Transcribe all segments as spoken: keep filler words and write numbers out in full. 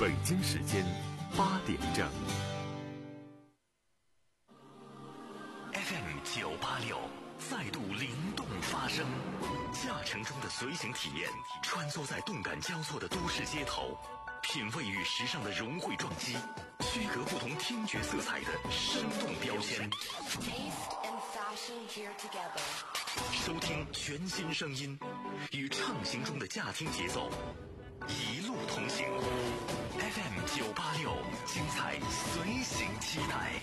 北京时间八点整。 F M 九八六再度灵动发声，驾乘中的随行体验，穿梭在动感交错的都市街头，品味与时尚的融汇撞击，区隔不同听觉色彩的生动标签。收听全新声音，与畅行中的驾听节奏一路同行。F M 九八六，精彩随行期待。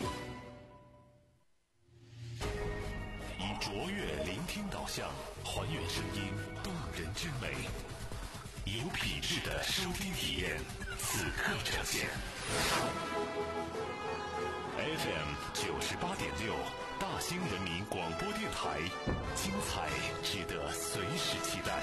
以卓越聆听导向，还原声音动人之美，有品质的收听体验，此刻呈现。F M 九十八点六，大兴人民广播电台，精彩值得随时期待。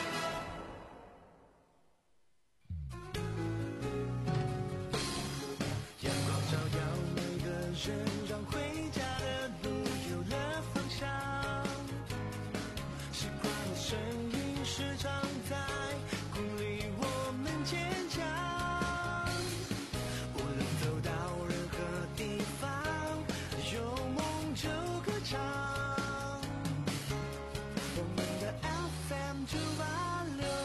阳光照耀每个人，让回家的路有了方向。习惯的声音时常在鼓励我们坚强。无论走到任何地方，有梦就歌唱。我们的 F M 九八六。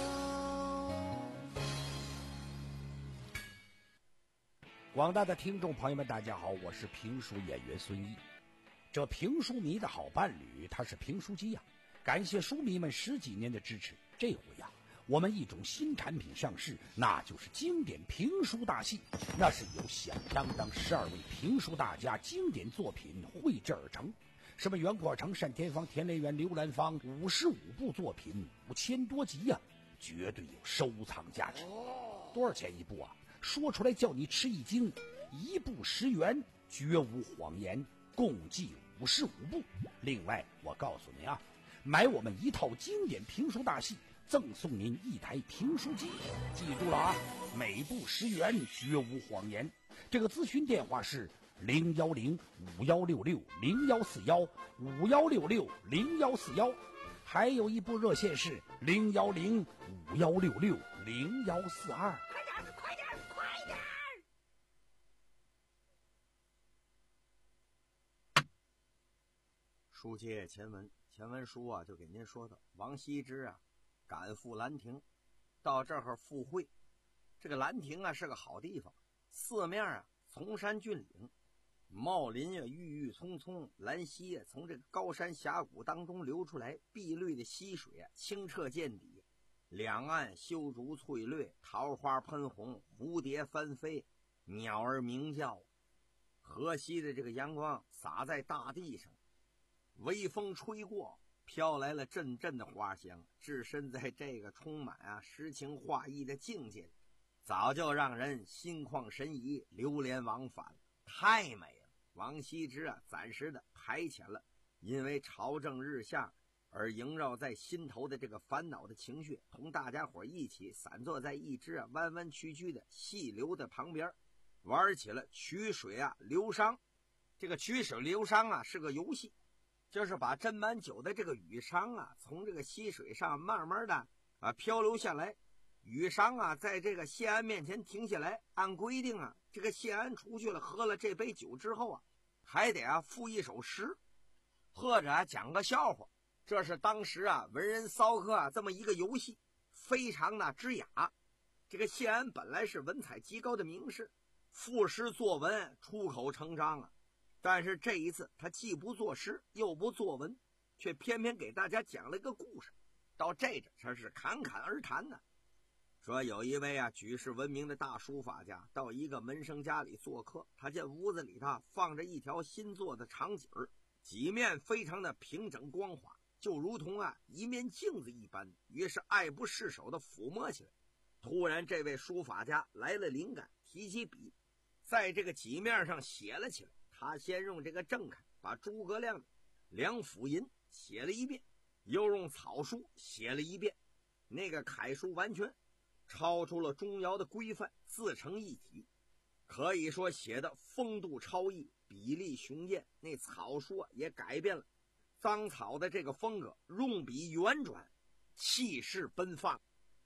广大的听众朋友们，大家好，我是评书演员孙一。这评书迷的好伴侣，他是评书机呀、啊。感谢书迷们十几年的支持，这回呀、啊，我们一种新产品上市，那就是经典评书大戏。那是由响当当十二位评书大家经典作品绘制而成，什么袁阔成、单田芳、田连元、刘兰芳，五十五部作品，五千多集呀、啊，绝对有收藏价值。多少钱一部啊？说出来叫你吃一惊，一部十元，绝无谎言，共计五十五部。另外我告诉您啊，买我们一套经典评书大戏，赠送您一台评书机。记住了啊，每部十元，绝无谎言。这个咨询电话是零幺零五幺六六零幺四幺五幺六六零幺四幺，还有一部热线是零幺零五幺六六零幺四二。 书接前文，前文书啊就给您说到，王羲之啊赶赴兰亭，到这儿赴会。这个兰亭啊是个好地方，四面啊崇山峻岭，茂林啊郁郁葱葱，兰溪啊从这个高山峡谷当中流出来，碧绿的溪水啊清澈见底，两岸修竹翠绿，桃花喷红，蝴蝶翻飞，鸟儿鸣叫。河西的这个阳光洒在大地上，微风吹过，飘来了阵阵的花香，置身在这个充满啊诗情画意的境界里，早就让人心旷神怡，流连忘返，太美了。王羲之啊暂时的排遣了因为朝政日下而萦绕在心头的这个烦恼的情绪，同大家伙一起散坐在一只啊弯弯曲曲的细流的旁边，玩起了曲水啊流觞。这个曲水流觞啊是个游戏，就是把斟满酒的这个雨觞啊从这个溪水上慢慢的啊漂流下来，雨觞啊在这个谢安面前停下来，按规定啊这个谢安出去了喝了这杯酒之后啊还得啊赋一首诗，或者啊讲个笑话。这是当时啊文人骚客啊这么一个游戏，非常的之雅。这个谢安本来是文采极高的名士，赋诗作文出口成章啊，但是这一次他既不作诗又不作文，却偏偏给大家讲了一个故事。到这这他是侃侃而谈呢，说有一位啊举世闻名的大书法家到一个门生家里做客，他见屋子里头放着一条新做的长几儿，几面非常的平整光滑，就如同啊一面镜子一般，于是爱不释手的抚摸起来。突然这位书法家来了灵感，提起笔在这个几面上写了起来。他先用这个正楷把诸葛亮的梁甫吟写了一遍，又用草书写了一遍，那个楷书完全超出了钟繇的规范，自成一体，可以说写的风度超逸，比例雄健。那草书也改变了脏草的这个风格，用笔圆转，气势奔放。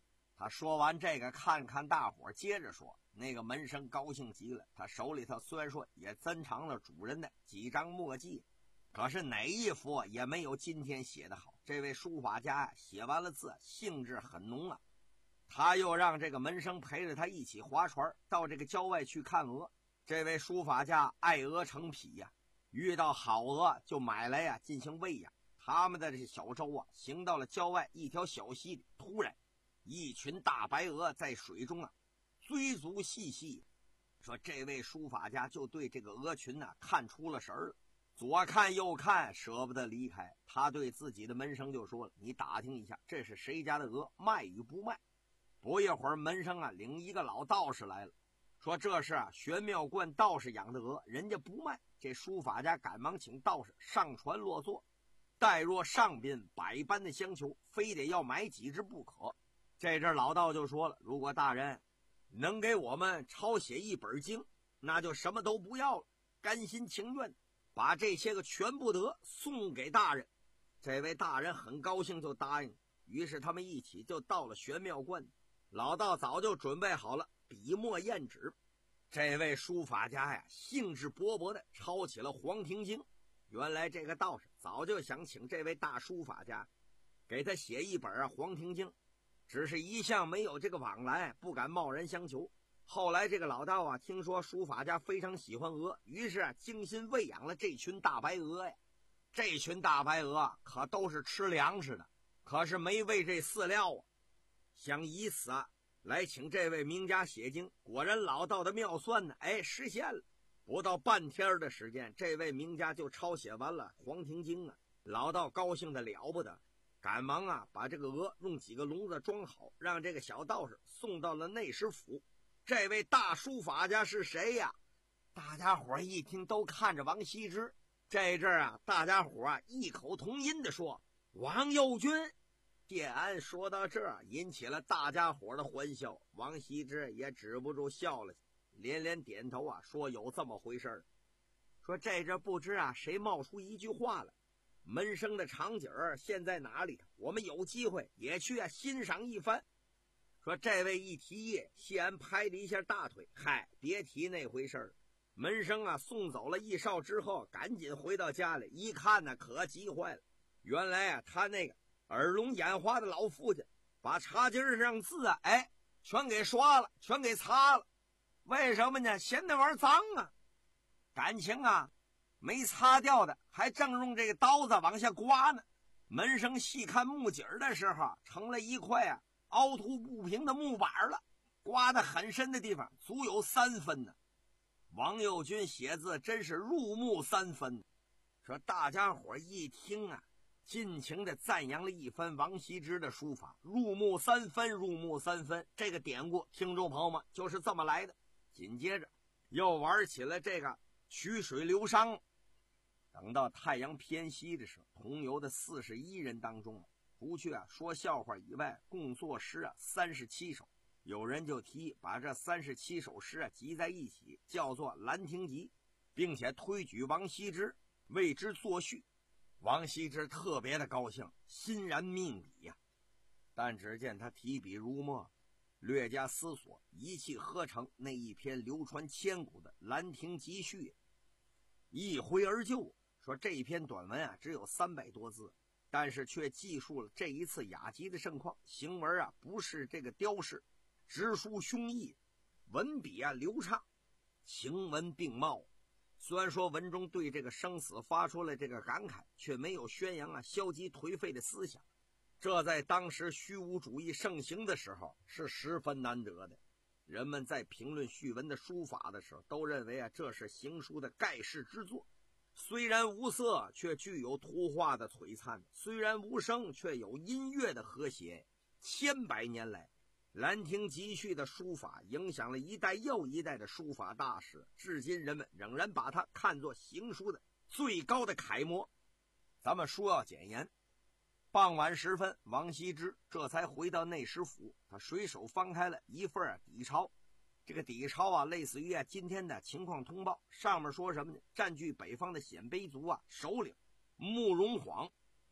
他说完这个，看看大伙，接着说，那个门生高兴极了，他手里头虽然说也珍藏了主人的几张墨迹，可是哪一幅也没有今天写的好。这位书法家呀，写完了字，兴致很浓啊。他又让这个门生陪着他一起划船到这个郊外去看鹅。这位书法家爱鹅成癖呀、啊，遇到好鹅就买来呀、啊、进行喂养。他们的这小舟啊，行到了郊外一条小溪里，突然一群大白鹅在水中啊追逐嬉戏。说这位书法家就对这个鹅群啊看出了神儿，左看右看，舍不得离开。他对自己的门生就说了：“你打听一下，这是谁家的鹅，卖与不卖？”不一会儿，门生啊领一个老道士来了，说这是啊玄妙观道士养的鹅，人家不卖。这书法家赶忙请道士上船落座，待若上宾，百般的相求，非得要买几只不可。这阵老道就说了：“如果大人能给我们抄写一本经，那就什么都不要了，甘心情愿把这些个全部得送给大人。”这位大人很高兴，就答应。于是他们一起就到了玄妙观。老道早就准备好了笔墨砚纸，这位书法家呀兴致勃勃地抄起了《黄庭经》。原来这个道士早就想请这位大书法家给他写一本啊《黄庭经》，只是一向没有这个往来，不敢贸然相求。后来这个老道啊听说书法家非常喜欢鹅，于是啊精心喂养了这群大白鹅呀。这群大白鹅可都是吃粮食的，可是没喂这饲料啊，想以此啊来请这位名家写经。果然老道的妙算呢，哎，实现了。不到半天的时间，这位名家就抄写完了《黄庭经》啊。老道高兴的了不得，赶忙啊把这个鹅用几个笼子装好，让这个小道士送到了内史府。这位大书法家是谁呀？大家伙一听都看着王羲之。这阵啊大家伙啊异口同音的说：“王右军。”电安说到这儿，引起了大家伙的欢笑。王羲之也止不住笑了，连连点头啊，说有这么回事儿。说这阵不知啊谁冒出一句话了：“门生的场景现在哪里？我们有机会也去啊欣赏一番。”说这位一提议，谢安拍了一下大腿：“嗨，别提那回事儿。”门生啊送走了一少之后，赶紧回到家里，一看呢，可急坏了。原来啊他那个耳聋眼花的老父亲把茶几上字啊哎全给刷了，全给擦了。为什么呢？嫌那玩意儿脏啊，感情啊没擦掉的还正用这个刀子往下刮呢。门生细看木景的时候，成了一块啊凹凸不平的木板了，刮得很深的地方足有三分呢。王右军写字真是入木三分。说大家伙一听啊，尽情地赞扬了一番王羲之的书法。入木三分，入木三分，这个典故听众朋友们就是这么来的。紧接着又玩起了这个曲水流觞。等到太阳偏西的时候，同游的四十一人当中，除去啊说笑话以外，共作诗啊三十七首。有人就提议把这三十七首诗啊集在一起，叫做《兰亭集》，并且推举王羲之为之作序。王羲之特别的高兴，欣然命笔呀、啊。但只见他提笔如墨，略加思索，一气呵成那一篇流传千古的《兰亭集序》，一挥而就。说这篇短文啊只有三百多字，但是却记述了这一次雅集的盛况。行文啊不是这个雕饰，直抒胸臆，文笔啊流畅，情文并茂。虽然说文中对这个生死发出了这个感慨，却没有宣扬啊消极颓废的思想，这在当时虚无主义盛行的时候是十分难得的。人们在评论序文的书法的时候，都认为啊这是行书的盖世之作。虽然无色，却具有图画的璀璨；虽然无声，却有音乐的和谐。千百年来，兰亭集序的书法影响了一代又一代的书法大师，至今人们仍然把它看作行书的最高的楷模。咱们书要简言。傍晚时分，王羲之这才回到内史府，他随手翻开了一份啊底钞。这个底钞啊类似于啊今天的情况通报，上面说什么呢？占据北方的鲜卑族啊首领慕容晃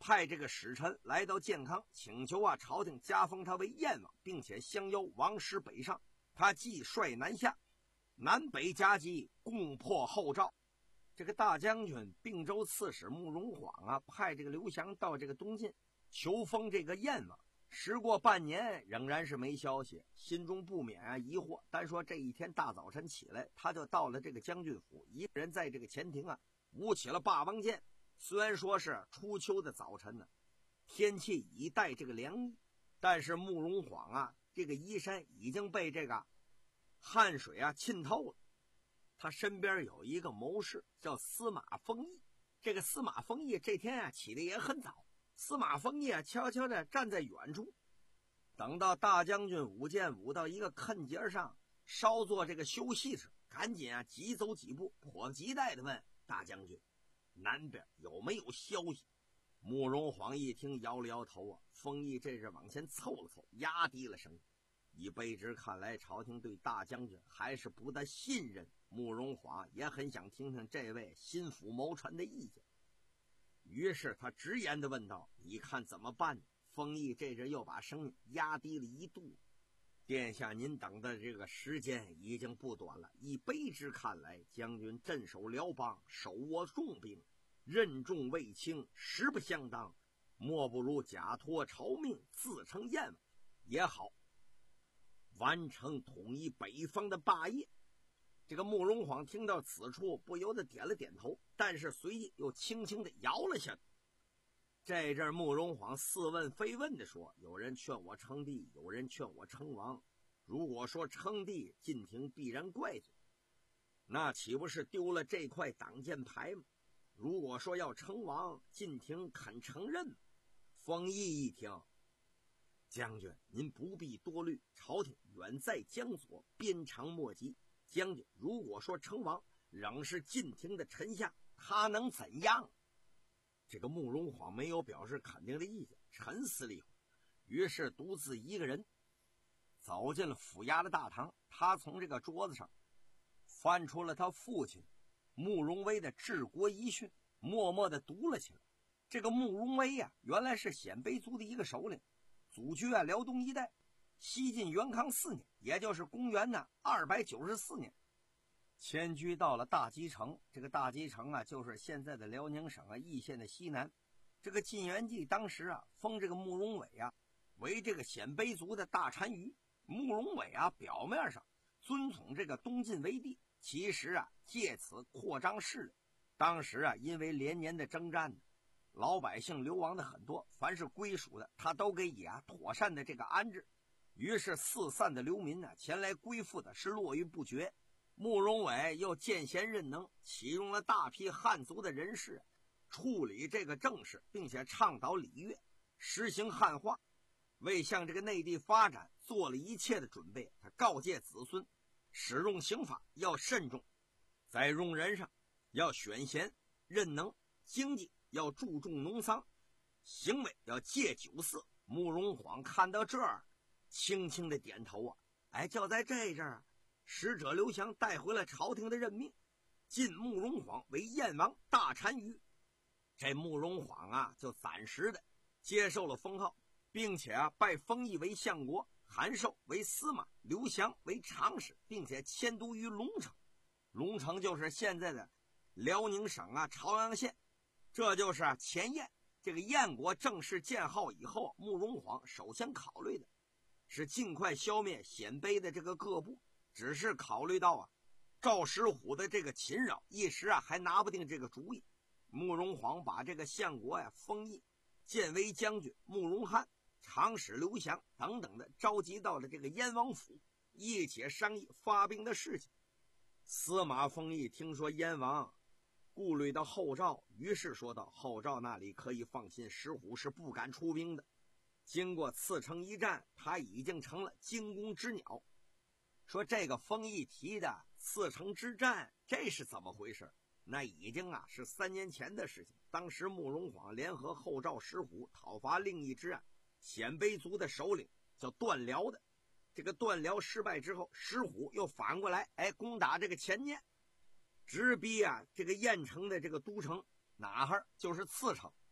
派这个使臣来到建康，请求啊朝廷加封他为燕王，并且相邀王师北上。他既率南下，南北夹击，攻破后赵。这个大将军并州刺史慕容晃啊，派这个刘翔到这个东晋求封这个燕王。时过半年，仍然是没消息，心中不免啊疑惑。单说这一天大早晨起来，他就到了这个将军府，一个人在这个前庭啊舞起了霸王剑。虽然说是初秋的早晨呢，天气已带这个凉意，但是慕容晃啊这个衣衫已经被这个汗水啊浸透了。他身边有一个谋士叫司马丰毅，这个司马丰毅这天啊起得也很早。司马丰毅啊悄悄地站在远处，等到大将军舞剑舞到一个坑节上稍作这个休息时，赶紧啊急走几步，迫急待地问大将军，南边有没有消息？慕容晃一听摇了摇头啊，丰毅这是往前凑了凑，压低了声音，以卑职看来朝廷对大将军还是不大信任，慕容晃也很想听听这位心腹谋臣的意见。于是他直言地问道，你看怎么办呢？丰毅这阵又把声音压低了一度，殿下您等的这个时间已经不短了，以卑职看来，将军镇守辽邦，手握重兵，任重位轻，实不相当，莫不如假托朝命，自称燕王也好，完成统一北方的霸业。这个慕容晃听到此处，不由得点了点头，但是随即又轻轻地摇了下去。这阵慕容晃似问非问地说，有人劝我称帝，有人劝我称王，如果说称帝，晋廷必然怪罪，那岂不是丢了这块挡箭牌吗？如果说要称王，晋廷肯承认吗？丰毅一听，将军您不必多虑，朝廷远在江左，鞭长莫及，将军如果说称王，仍是晋廷的臣下，他能怎样？这个慕容晃没有表示肯定的意见，沉思了一会儿，于是独自一个人走进了府衙的大堂。他从这个桌子上翻出了他父亲慕容威的治国遗训，默默地读了起来。这个慕容威呀、啊，原来是鲜卑族的一个首领，祖居啊辽东一带。西晋元康四年，也就是公元呢二百九十四年，迁居到了大集城。这个大集城啊，就是现在的辽宁省啊义县的西南。这个晋元帝当时啊，封这个慕容伟啊为这个鲜卑族的大单于。慕容伟啊，表面上尊崇这个东晋为帝，其实啊，借此扩张势力。当时啊，因为连年的征战，老百姓流亡的很多，凡是归属的，他都给以啊妥善的这个安置。于是四散的流民呢、啊，前来归附的是络绎不绝。慕容伟又见贤任能，启用了大批汉族的人士，处理这个政事，并且倡导礼乐，实行汉化，为向这个内地发展做了一切的准备。他告诫子孙，使用刑法要慎重，在用人上要选贤任能，经济要注重农桑，行为要戒酒色。慕容晃看到这儿，轻轻的点头啊，哎，就在这阵儿，使者刘翔带回了朝廷的任命，晋慕容晃为燕王大单于。这慕容晃啊，就暂时的接受了封号，并且啊，拜丰毅为相国，韩寿为司马，刘翔为长史，并且迁都于龙城。龙城就是现在的辽宁省啊朝阳县。这就是啊前燕这个燕国正式建号以后，慕容晃首先考虑的是尽快消灭鲜卑的这个各部。只是考虑到啊赵石虎的这个侵扰，一时啊还拿不定这个主意。慕容晃把这个相国呀、丰毅、建威将军慕容翰、长史刘翔等等的召集到了这个燕王府，一起商议发兵的事情。司马丰毅听说燕王顾虑到后赵，于是说道，后赵那里可以放心，石虎是不敢出兵的。经过刺城一战，他已经成了惊弓之鸟。说这个丰毅提的刺城之战，这是怎么回事？那已经啊是三年前的事情。当时慕容晃联合后赵石虎讨伐另一支啊鲜卑族的首领叫段辽的。这个段辽失败之后，石虎又反过来哎攻打这个前燕，直逼啊这个燕城的这个都城哪哈就是刺城。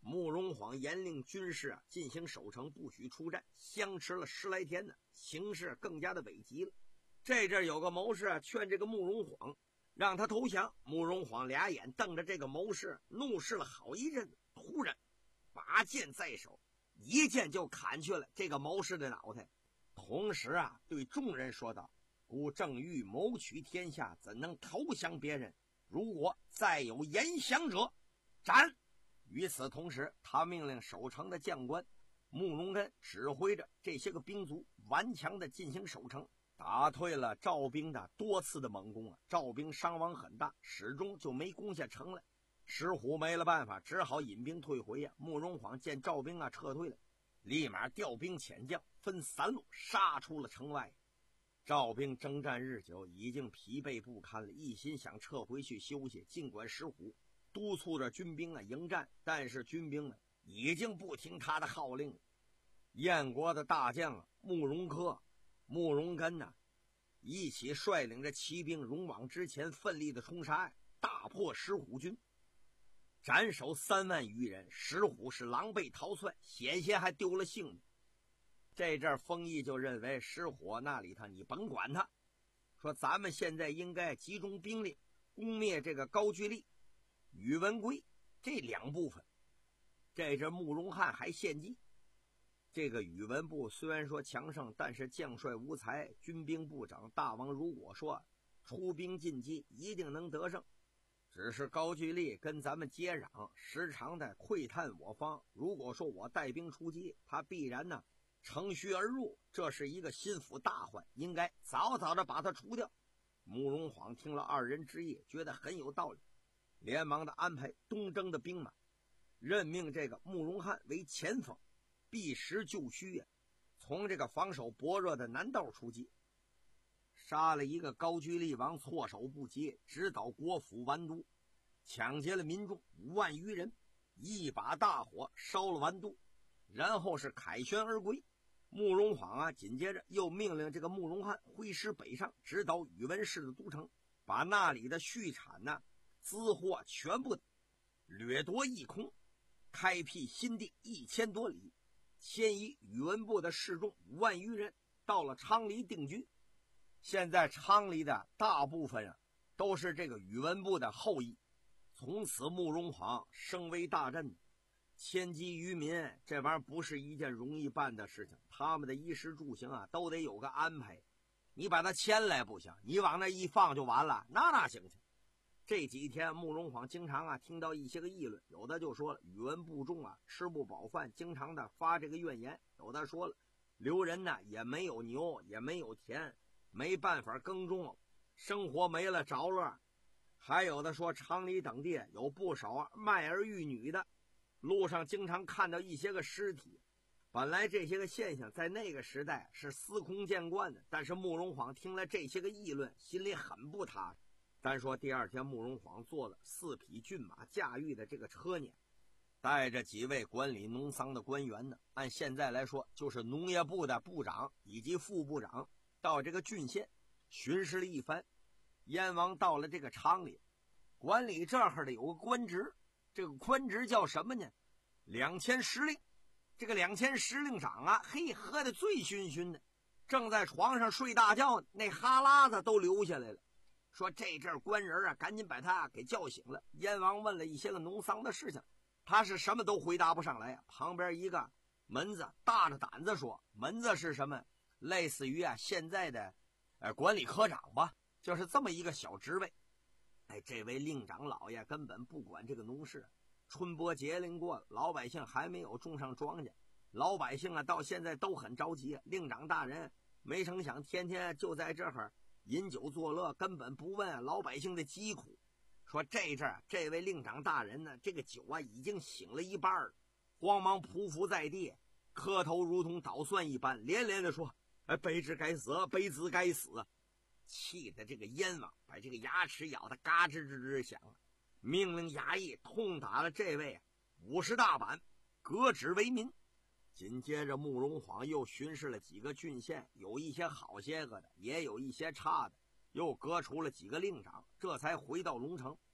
慕容晃严令军士啊进行守城，不许出战，相持了十来天呢，形势更加的危急了。这阵有个谋士啊劝这个慕容晃让他投降，慕容晃俩眼瞪着这个谋士，怒视了好一阵子，突然拔剑在手，一剑就砍去了这个谋士的脑袋，同时啊对众人说道：吾正欲谋取天下，怎能投降别人？如果再有言降者，斩！与此同时，他命令守城的将官慕容根指挥着这些个兵卒顽强地进行守城，打退了赵兵的多次的猛攻啊！赵兵伤亡很大，始终就没攻下城来。石虎没了办法，只好引兵退回呀、啊。慕容晃见赵兵啊撤退了，立马调兵遣将，分三路杀出了城外。赵兵征战日久，已经疲惫不堪了，一心想撤回去休息。尽管石虎督促着军兵啊迎战，但是军兵呢已经不听他的号令了。燕国的大将啊慕容科、慕容根呐、啊，一起率领着骑兵勇往直前，奋力的冲杀，大破石虎军，斩首三万余人。石虎是狼狈逃窜，险些还丢了性命。这阵丰毅就认为石虎那里头你甭管他，说咱们现在应该集中兵力攻灭这个高句丽、宇文圭这两部分。这阵慕容翰还献计，这个宇文部虽然说强盛，但是将帅无才，军兵不整，大王如果说出兵进击，一定能得胜。只是高句丽跟咱们接壤，时常的窥探我方，如果说我带兵出击，他必然呢乘虚而入，这是一个心腹大患，应该早早的把他除掉。慕容晃听了二人之意，觉得很有道理，连忙的安排东征的兵马，任命这个慕容翰为前锋，避实就虚呀、啊，从这个防守薄弱的南道出击，杀了一个高句丽王，措手不及，直捣国府完都，抢劫了民众五万余人，一把大火烧了完都，然后是凯旋而归。慕容晃啊，紧接着又命令这个慕容翰挥师北上，直捣宇文氏的都城，把那里的畜产呢、资货全部掠夺一空，开辟新地一千多里，迁移宇文部的士众五万余人到了昌黎定居。现在昌黎的大部分啊都是这个宇文部的后裔。从此慕容晃声威大振，迁居于民，这玩意儿不是一件容易办的事情，他们的衣食住行啊都得有个安排。你把他迁来不行，你往那一放就完了，那哪行去？这几天慕容晃经常啊听到一些个议论，有的就说了宇文部众啊吃不饱饭，经常的发这个怨言；有的说了刘人呢也没有牛也没有田，没办法耕种，生活没了着落；还有的说昌黎等地有不少卖儿育女的，路上经常看到一些个尸体。本来这些个现象在那个时代是司空见惯的，但是慕容晃听了这些个议论，心里很不踏实。单说第二天，慕容晃坐了四匹骏马驾驭的这个车辇，带着几位管理农桑的官员呢，按现在来说就是农业部的部长以及副部长，到这个郡县巡视了一番。燕王到了这个昌黎，管理这儿的有个官职，这个官职叫什么呢？两千时令。这个两千时令长啊，嘿，喝得醉醺醺的，正在床上睡大觉，那哈喇子都流下来了。说这阵官人啊，赶紧把他给叫醒了。燕王问了一些个农桑的事情，他是什么都回答不上来啊。旁边一个门子大着胆子说，门子是什么？类似于啊现在的呃管理科长吧，就是这么一个小职位。哎，这位令长老爷根本不管这个农事。春播节令过了，老百姓还没有种上庄稼，老百姓啊到现在都很着急。令长大人没成想天天就在这儿饮酒作乐，根本不问老百姓的疾苦。说这阵儿这位令长大人呢，这个酒啊已经醒了一半了，慌忙匍匐在地，磕头如同捣蒜一般，连连的说：“哎，卑职该死，卑职该死！”气得这个燕王把这个牙齿咬得嘎吱吱吱响，命令衙役痛打了这位五十大板，革职为民。紧接着慕容晃又巡视了几个郡县，有一些好些个的，也有一些差的，又革除了几个令长，这才回到龙城。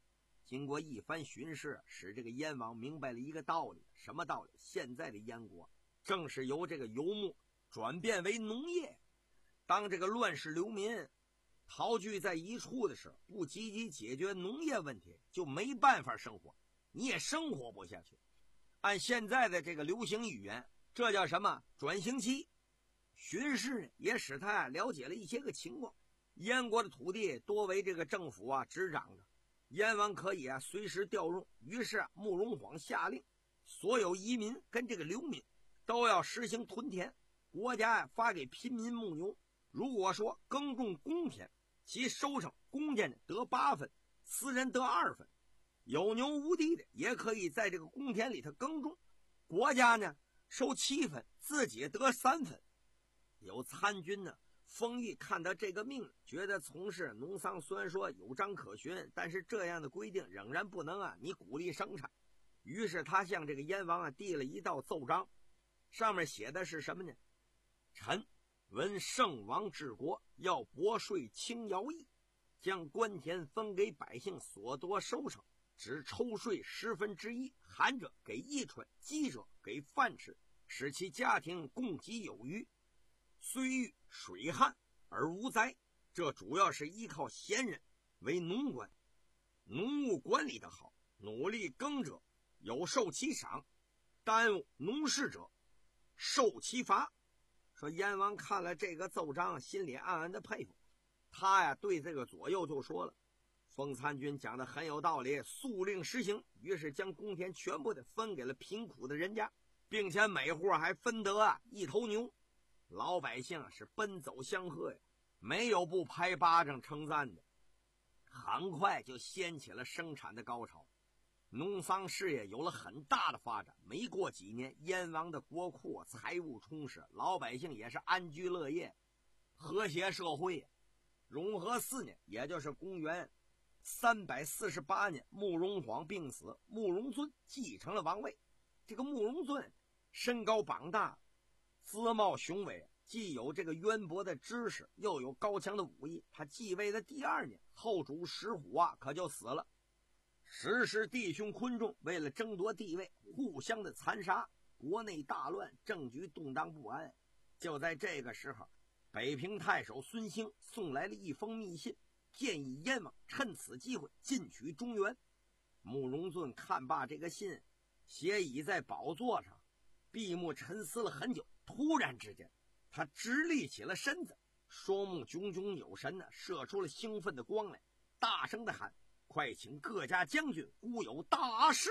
经过一番巡视，使这个燕王明白了一个道理。什么道理？现在的燕国正是由这个游牧转变为农业。当这个乱世流民陶聚在一处的时候，不积极解决农业问题，就没办法生活，你也生活不下去。按现在的这个流行语言，这叫什么？转型期。巡视呢，也使他了解了一些个情况。燕国的土地多为这个政府啊执掌的，燕王可以啊随时调用。于是啊，慕容晃下令，所有移民跟这个流民都要实行屯田，国家呀、啊、发给平民牧牛。如果说耕种公田，其收成公家呢得八分，私人得二分。有牛无地的也可以在这个公田里头耕种，国家呢收七分，自己得三分。有参军呢封邑看到这个命令，觉得从事农桑虽然说有章可循，但是这样的规定仍然不能啊你鼓励生产。于是他向这个燕王啊递了一道奏章，上面写的是什么呢？臣闻圣王治国，要拨税轻徭役，将官田分给百姓所得收成，只抽税十分之一，寒者给衣穿，饥者给饭吃，使其家庭供给有余。虽遇水旱而无灾，这主要是依靠贤人为农官，农务管理的好，努力耕者有受其赏，耽误农事者受其罚。说燕王看了这个奏章，心里暗暗的佩服。他呀对这个左右就说了，封参军讲的很有道理，速令实行。于是将公田全部的分给了贫苦的人家，并且每户还分得啊一头牛。老百姓是奔走相贺呀，没有不拍巴掌称赞的。很快就掀起了生产的高潮，农桑事业有了很大的发展。没过几年，燕王的国库财务充实，老百姓也是安居乐业，和谐社会。永和四年，也就是公元三百四十八年，慕容晃病死，慕容尊继承了王位。这个慕容尊身高膀大，姿貌雄伟，既有这个渊博的知识，又有高强的武艺。他继位的第二年，后主石虎啊可就死了。石氏弟兄昆仲为了争夺地位，互相的残杀，国内大乱，政局动荡不安。就在这个时候，北平太守孙兴送来了一封密信，建议燕王趁此机会进取中原。慕容尊看罢这个信，斜倚在宝座上，闭目沉思了很久。突然之间，他直立起了身子，双目炯炯有神呢，射出了兴奋的光来，大声的喊：快请各家将军，孤有大事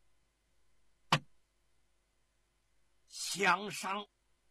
相商。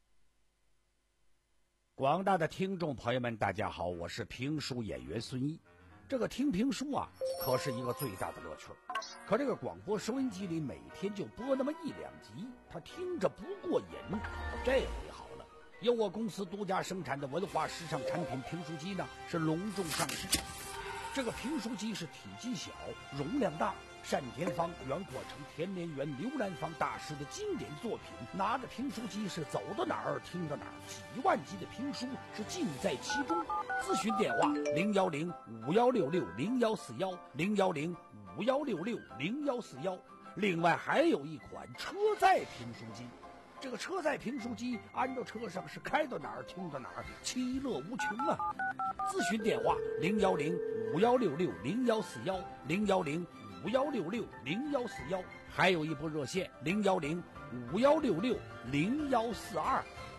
广大的听众朋友们，大家好，我是评书演员孙一。这个听评书啊，可是一个最大的乐趣。可这个广播收音机里每天就播那么一两集，他听着不过瘾。这回好了，由我公司独家生产的文化时尚产品评书机呢，是隆重上市。这个评书机是体积小，容量大，单田芳、袁阔成、田连元、刘兰芳大师的经典作品。拿着评书机是走到哪儿听到哪儿，几万集的评书是尽在其中。咨询电话零幺零五幺六六零幺四幺零幺零五幺六六零幺四幺。另外还有一款车载评书机，这个车载评书机安到车上是开到哪儿听到哪儿，其乐无穷啊！咨询电话零幺零五幺六六零幺四幺零幺零五幺六六零幺四幺，还有一部热线零幺零五幺六六零幺四二。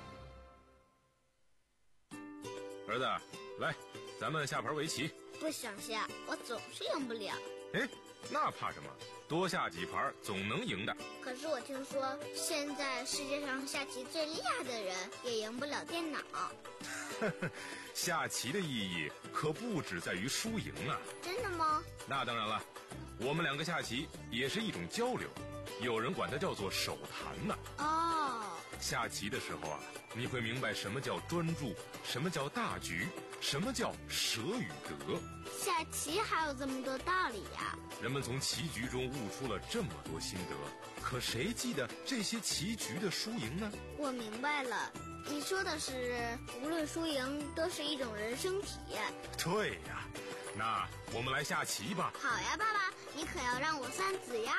儿子，来，咱们下盘围棋。 不想下，我总是赢不了。 哎，那怕什么？多下几盘总能赢的。 可是我听说，现在世界上下棋最厉害的人也赢不了电脑。 下棋的意义可不只在于输赢啊！ 真的吗？ 那当然了，我们两个下棋也是一种交流，有人管它叫做手谈呢。 哦， 下棋的时候啊，你会明白什么叫专注，什么叫大局，什么叫舍与得。 下棋还有这么多道理呀！ 人们从棋局中悟出了这么多心得，可谁记得这些棋局的输赢呢？ 我明白了，你说的是无论输赢都是一种人生体验。 对呀，那我们来下棋吧。 好呀，爸爸， 你可要让我三子呀！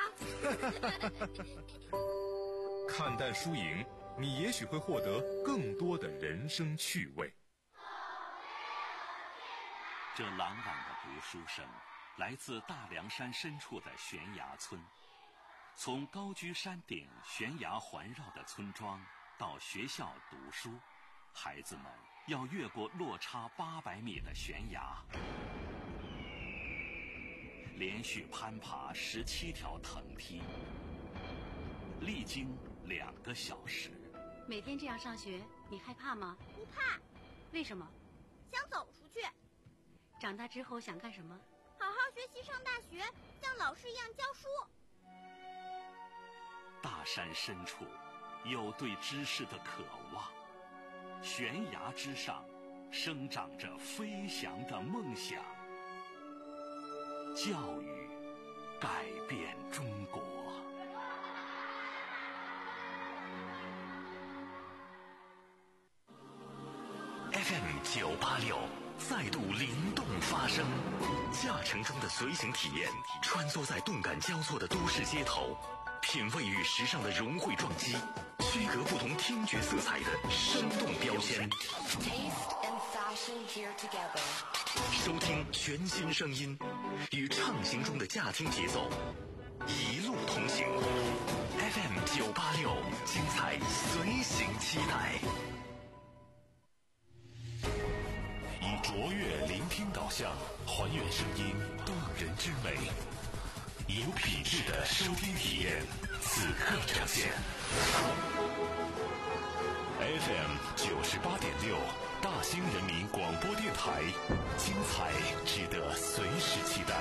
看淡输赢，你也许会获得更多的人生趣味。 这朗朗的读书声来自大凉山深处的悬崖村。从高居山顶、悬崖环绕的村庄到学校读书，孩子们要越过落差八百米的悬崖，连续攀爬十七条藤梯，历经两个小时。 每天这样上学，你害怕吗？ 不怕。 为什么？ 想走出去。 长大之后想干什么？ 好好学习，上大学，像老师一样教书。 大山深处有对知识的渴望，悬崖之上生长着飞翔的梦想。教育改变中国。F M 九八六再度灵动发声，驾乘中的随行体验，穿梭在动感交错的都市街头，品味与时尚的融汇撞击，区隔不同听觉色彩的生动标签。收听全新声音，与畅行中的驾听节奏，一路同行。F M 九八六，精彩随行期待。以卓越聆听导向，还原声音动人之美，以有品质的收听体验，此刻呈现。F M 九十八点六，大兴人民广播电台，精彩值得随时期待。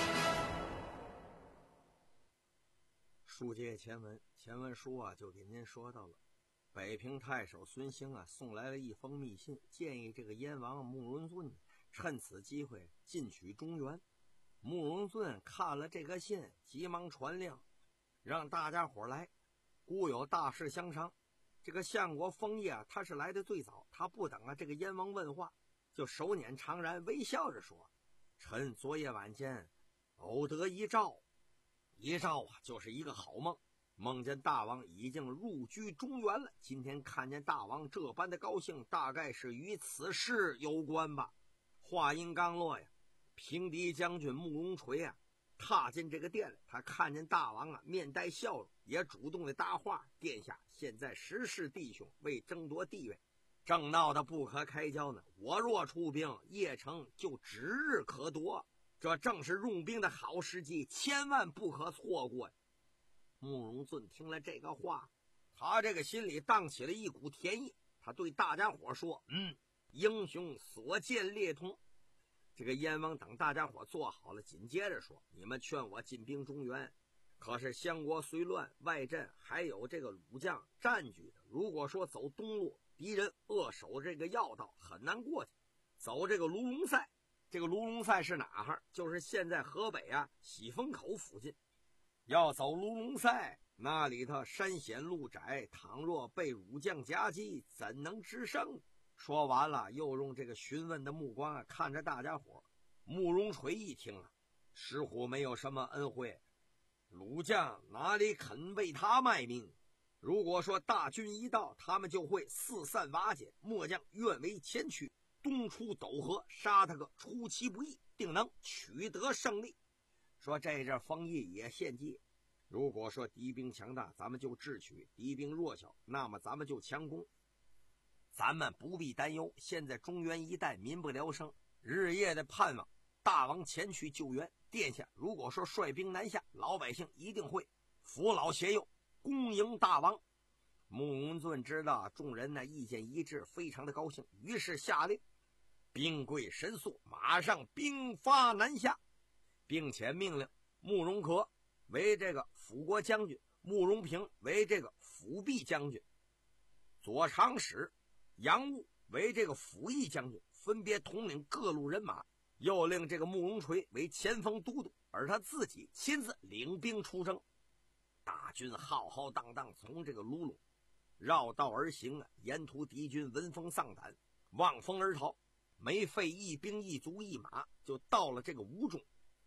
书接前文，前文书啊就给您说到了，北平太守孙兴啊送来了一封密信，建议这个燕王慕容俊趁此机会进取中原。慕容俊看了这个信，急忙传令，让大家伙来，故有大事相商。这个相国封业啊，他是来的最早，他不等啊这个燕王问话，就手捻长髯，微笑着说：“臣昨夜晚间偶得一兆，一兆啊就是一个好梦，梦见大王已经入居中原了。今天看见大王这般的高兴，大概是与此事有关吧。”话音刚落呀，平敌将军慕容垂啊踏进这个殿来，他看见大王啊面带笑容，也主动的搭话：“殿下，现在时事弟兄为争夺地位，正闹得不可开交呢。我若出兵，邺城就指日可夺，这正是用兵的好时机，千万不可错过。”慕容俊听了这个话，他这个心里荡起了一股甜意，他对大家伙说：“嗯，英雄所见略同。”这个燕王等大家伙做好了，紧接着说：“你们劝我进兵中原，可是襄国虽乱，外镇还有这个鲁将占据的。如果说走东路，敌人扼守这个要道，很难过去。走这个卢龙塞，这个卢龙塞是哪儿？就是现在河北啊喜峰口附近。要走卢龙塞，那里头山险路窄，倘若被儒将夹击，怎能制胜？”说完了，又用这个询问的目光啊看着大家伙。慕容垂一听啊，石虎没有什么恩惠，鲁将哪里肯为他卖命？如果说大军一到，他们就会四散瓦解，末将愿为前驱，东出斗河，杀他个出其不意，定能取得胜利。说这阵封邑也献计，如果说敌兵强大，咱们就智取；敌兵弱小，那么咱们就强攻。咱们不必担忧，现在中原一带民不聊生，日夜的盼望大王前去救援。殿下如果说率兵南下，老百姓一定会扶老携幼，恭迎大王。慕容俊知道众人呢意见一致，非常的高兴，于是下令兵贵神速，马上兵发南下，并且命令慕容可为这个辅国将军，慕容平为这个辅弼将军，左长史杨务为这个辅义将军，分别统领各路人马，又令这个慕容垂为前锋都督，而他自己亲自领兵出征。大军浩浩荡荡从这个卢龙绕道而行啊，沿途敌军闻风丧胆，望风而逃，没费一兵一卒一马，就到了这个吴中。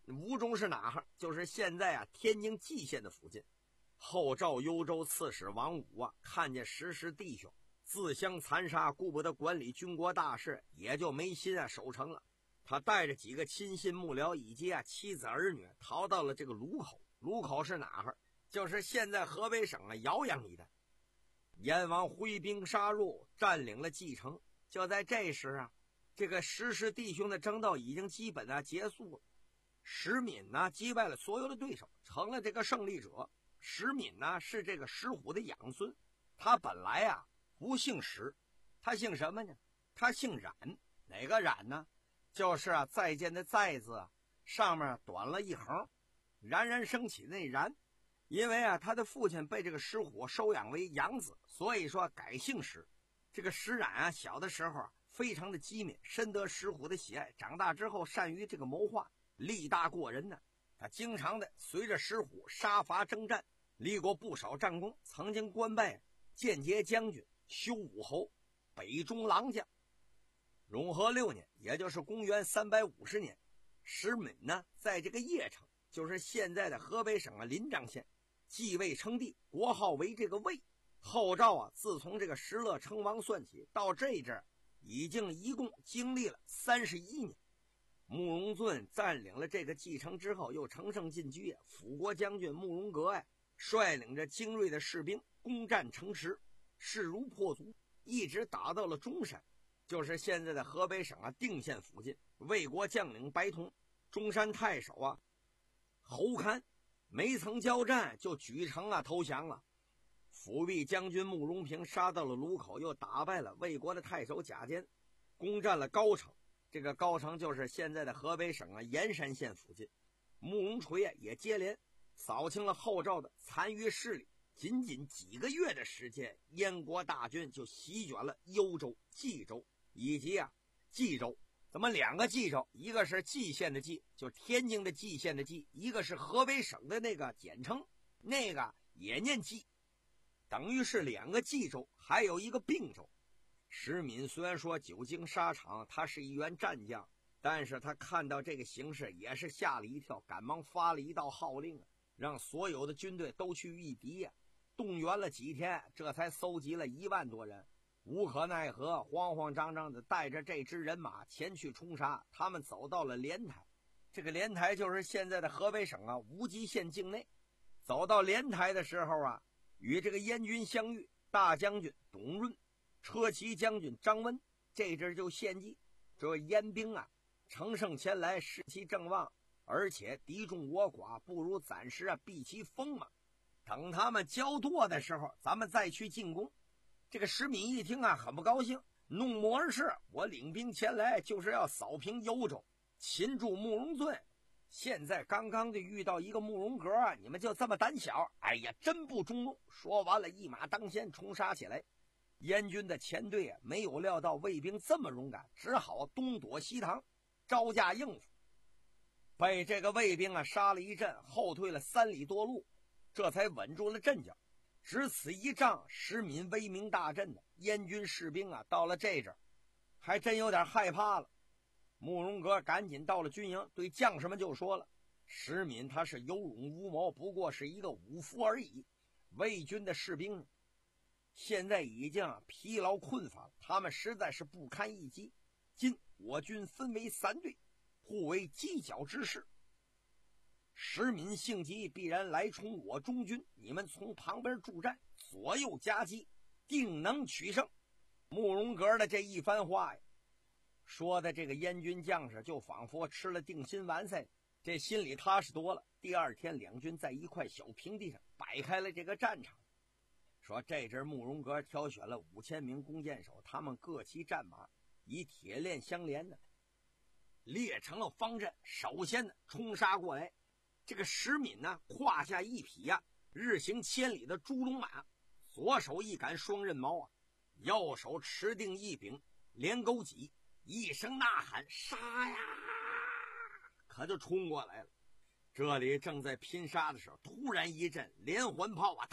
吴中是哪哈？就是现在啊天津蓟县的附近。后赵幽州刺史王武啊，看见石师弟兄自相残杀，顾不得管理军国大事，也就没心啊守城了。他带着几个亲信幕僚以及啊妻子儿女，逃到了这个卢口。卢口是哪哈？就是现在河北省啊饶阳一带。燕王挥兵杀入，占领了蓟城。就在这时啊，这个石师弟兄的争斗已经基本啊结束了。石敏呢击败了所有的对手，成了这个胜利者。石敏呢是这个石虎的养孙，他本来啊不姓石，他姓什么呢？他姓冉。哪个冉呢？就是啊再见的再字啊上面短了一横，冉冉升起那冉。因为啊他的父亲被这个石虎收养为养子，所以说改姓石。这个石冉啊小的时候啊非常的机敏，深得石虎的喜爱，长大之后善于这个谋划，力大过人呢。他经常的随着石虎杀伐征战，立过不少战功，曾经官拜间谍将军、修武侯、北中郎将。永和六年，也就是公元三百五十年，石敏呢在这个邺城，就是现在的河北省啊临漳县，继位称帝，国号为这个魏。后赵啊自从这个石勒称王算起，到这阵已经一共经历了三十一年。慕容俊占领了这个蓟城之后，又乘胜进军，辅国将军慕容阁呀率领着精锐的士兵攻占城池，势如破竹，一直打到了中山，就是现在的河北省啊定县附近。魏国将领白同、中山太守啊侯堪没曾交战就举城啊投降了。辅弼将军慕容平杀到了卢口，又打败了魏国的太守贾坚，攻占了高城。这个高城就是现在的河北省啊盐山县附近。慕容垂啊也接连扫清了后赵的残余势力。仅仅几个月的时间，燕国大军就席卷了幽州、冀州以及啊冀州。怎么两个冀州？一个是蓟县的蓟，就天津的蓟县的蓟；一个是河北省的那个简称，那个也念冀，等于是两个冀州，还有一个并州。石敏虽然说久经沙场，他是一员战将，但是他看到这个形势也是吓了一跳，赶忙发了一道号令啊，让所有的军队都去御敌呀、啊。动员了几天，这才搜集了一万多人。无可奈何，慌慌张张的带着这支人马前去冲杀。他们走到了莲台，这个莲台就是现在的河北省啊无极县境内。走到莲台的时候啊，与这个燕军相遇，大将军董润、车骑将军张温，这阵就献计，这燕兵啊乘胜前来，士气正旺，而且敌众我寡，不如暂时啊避其锋芒，等他们交舵的时候，咱们再去进攻。这个石敏一听啊，很不高兴，怒目而视，我领兵前来就是要扫平幽州，擒住慕容俊，现在刚刚就遇到一个慕容阁，你们就这么胆小？哎呀，真不中用！说完了，一马当先冲杀起来。燕军的前队啊，没有料到魏兵这么勇敢，只好东躲西藏，招架应付。被这个魏兵啊杀了一阵，后退了三里多路，这才稳住了阵脚。只此一仗，石敏威名大振的燕军士兵啊，到了这阵还真有点害怕了。慕容阁赶紧到了军营，对将士们就说了：石敏他是有勇无谋，不过是一个武夫而已。魏军的士兵现在已经疲劳困乏了，他们实在是不堪一击。今我军分为三队，互为犄角之势。石敏性急，必然来冲我中军，你们从旁边助战，左右夹击，定能取胜。慕容阁的这一番话呀，说的这个燕军将士就仿佛吃了定心丸似的，这心里踏实多了。第二天，两军在一块小平地上摆开了这个战场。说这阵慕容阁挑选了五千名弓箭手，他们各骑战马，以铁链相连的列成了方阵，首先呢冲杀过来。这个石敏呢，胯下一匹呀、啊、日行千里的猪龙马，左手一杆双刃矛啊，右手持定一柄连钩戟，一声呐喊，杀呀，可就冲过来了。这里正在拼杀的时候，突然一阵连环炮啊，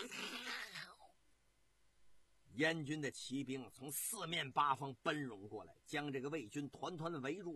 燕军的骑兵从四面八方奔涌过来，将这个魏军团团的围住。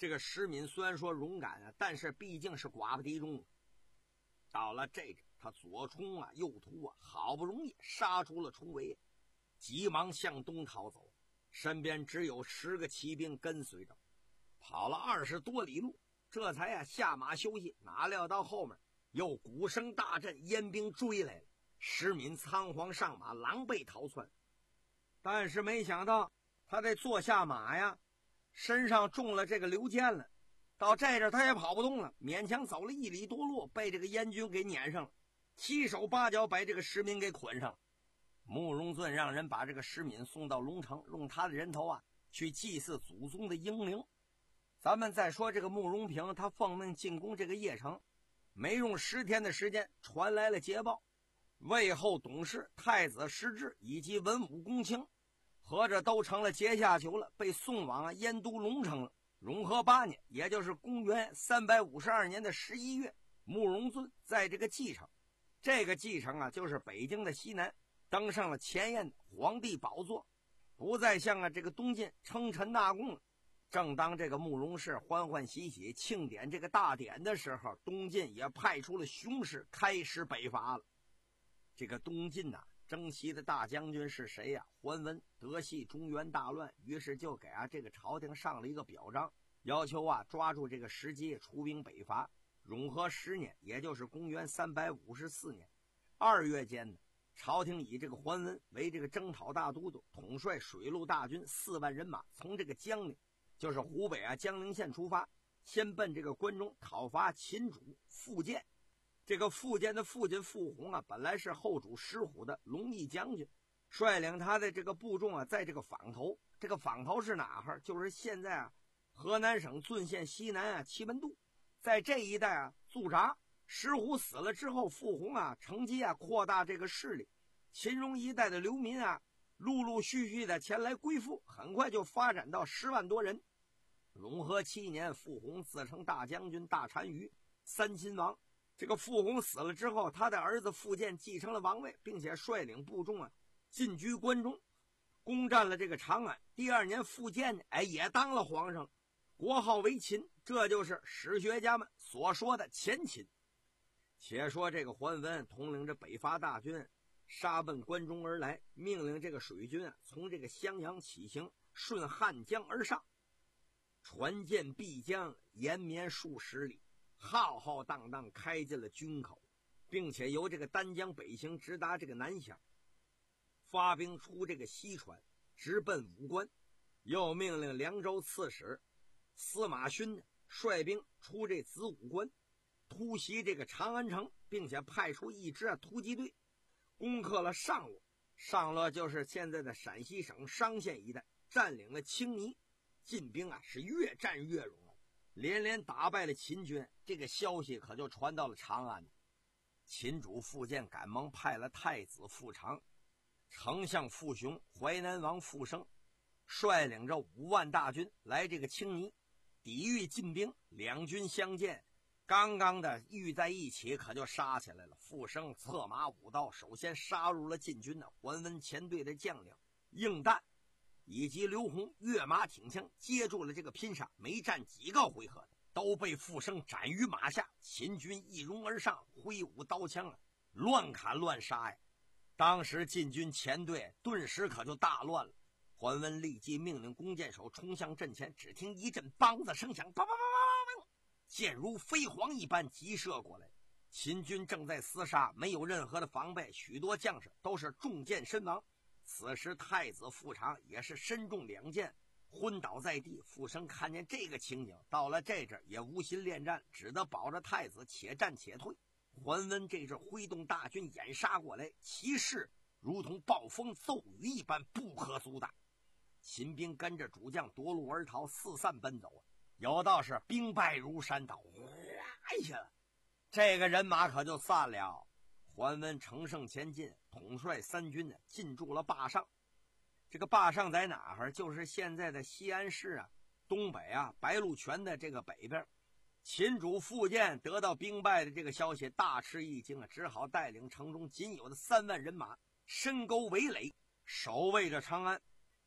这个石敏虽然说勇敢啊，但是毕竟是寡不敌众。到了这阵，他左冲啊右突啊，好不容易杀出了重围，急忙向东逃走，身边只有十个骑兵跟随着，跑了二十多里路，这才啊下马休息。哪料到后面又鼓声大震，燕兵追来了，石敏仓皇上马，狼狈逃窜。但是没想到他这坐下马呀，身上中了这个流箭了，到这阵他也跑不动了，勉强走了一里多路，被这个燕军给撵上了，七手八脚把这个石敏给捆上了。慕容俊让人把这个石敏送到龙城，用他的人头啊去祭祀祖宗的英灵。咱们再说这个慕容平，他奉命进攻这个邺城，没用十天的时间，传来了捷报，魏后董事、太子石质以及文武公卿合着都成了阶下囚了，被送往燕都龙城了。永和八年，也就是公元三百五十二年的十一月，慕容俊在这个蓟城，这个蓟城啊就是北京的西南，登上了前燕的皇帝宝座，不再像啊这个东晋称臣纳贡了。正当这个慕容氏欢欢喜喜庆典这个大典的时候，东晋也派出了雄师开始北伐了。这个东晋呐、啊，征西的大将军是谁呀、啊？桓温得悉中原大乱，于是就给啊这个朝廷上了一个表彰，要求啊抓住这个时机出兵北伐。永和十年，也就是公元三百五十四年二月间呢，朝廷以这个桓温为这个征讨大都督，统帅水陆大军四万人马，从这个江陵，就是湖北啊江陵县出发，先奔这个关中讨伐秦主苻建。这个苻建的父亲苻弘啊，本来是后主石虎的龙翼将军，率领他的这个部众啊，在这个坊头，这个坊头是哪哈？就是现在啊河南省浚县西南啊祁门渡，在这一带啊驻扎。石虎死了之后，苻弘啊乘机啊扩大这个势力，秦戎一带的流民啊陆陆续续的前来归附，很快就发展到十万多人。永和七年，苻弘自称大将军、大单于、三亲王。这个苻弘死了之后，他的儿子苻建继承了王位，并且率领部众啊进居关中，攻占了这个长安。第二年，苻建呢，哎，也当了皇上，国号为秦，这就是史学家们所说的前秦。且说这个桓温统领着北伐大军，杀奔关中而来，命令这个水军啊从这个襄阳起行，顺汉江而上，船舰必将，延绵数十里，浩浩荡荡开进了军口，并且由这个丹江北行，直达这个南乡，发兵出这个西川，直奔武关。又命令凉州刺史司马勋率兵出这子午关，突袭这个长安城，并且派出一支突击队攻克了上洛。上洛就是现在的陕西省商县一带，占领了青泥。晋兵啊是越战越勇，连连打败了秦军。这个消息可就传到了长安。秦主苻建赶忙派了太子苻长、丞相苻雄、淮南王苻生，率领着五万大军来这个青泥，抵御晋兵。两军相见，刚刚的遇在一起，可就杀起来了。苻生策马舞刀，首先杀入了晋军的桓温前队的将领应旦以及刘宏，跃马挺枪接住了这个拼杀，没战几个回合都被苻生斩于马下。秦军一拥而上，挥舞刀枪啊，乱砍乱杀呀。当时晋军前队顿时可就大乱了。桓温立即命令弓箭手冲向阵前，只听一阵梆子声响，梆梆梆梆梆，箭如飞蝗一般急射过来。秦军正在厮杀，没有任何的防备，许多将士都是中箭身亡。此时太子苻长也是身中两箭，昏倒在地。苻生看见这个情景，到了这阵也无心恋战，只得保着太子且战且退。桓温这阵挥动大军掩杀过来，骑士如同暴风骤雨一般，不可阻挡。秦兵跟着主将夺路而逃，四散奔走，有道是兵败如山倒，哗一下，这个人马可就散了。桓温乘胜前进，统帅三军进驻了坝上。这个坝上在哪儿？就是现在的西安市啊，东北啊，白鹿泉的这个北边。秦主苻建得到兵败的这个消息，大吃一惊啊，只好带领城中仅有的三万人马深沟围垒，守卫着长安。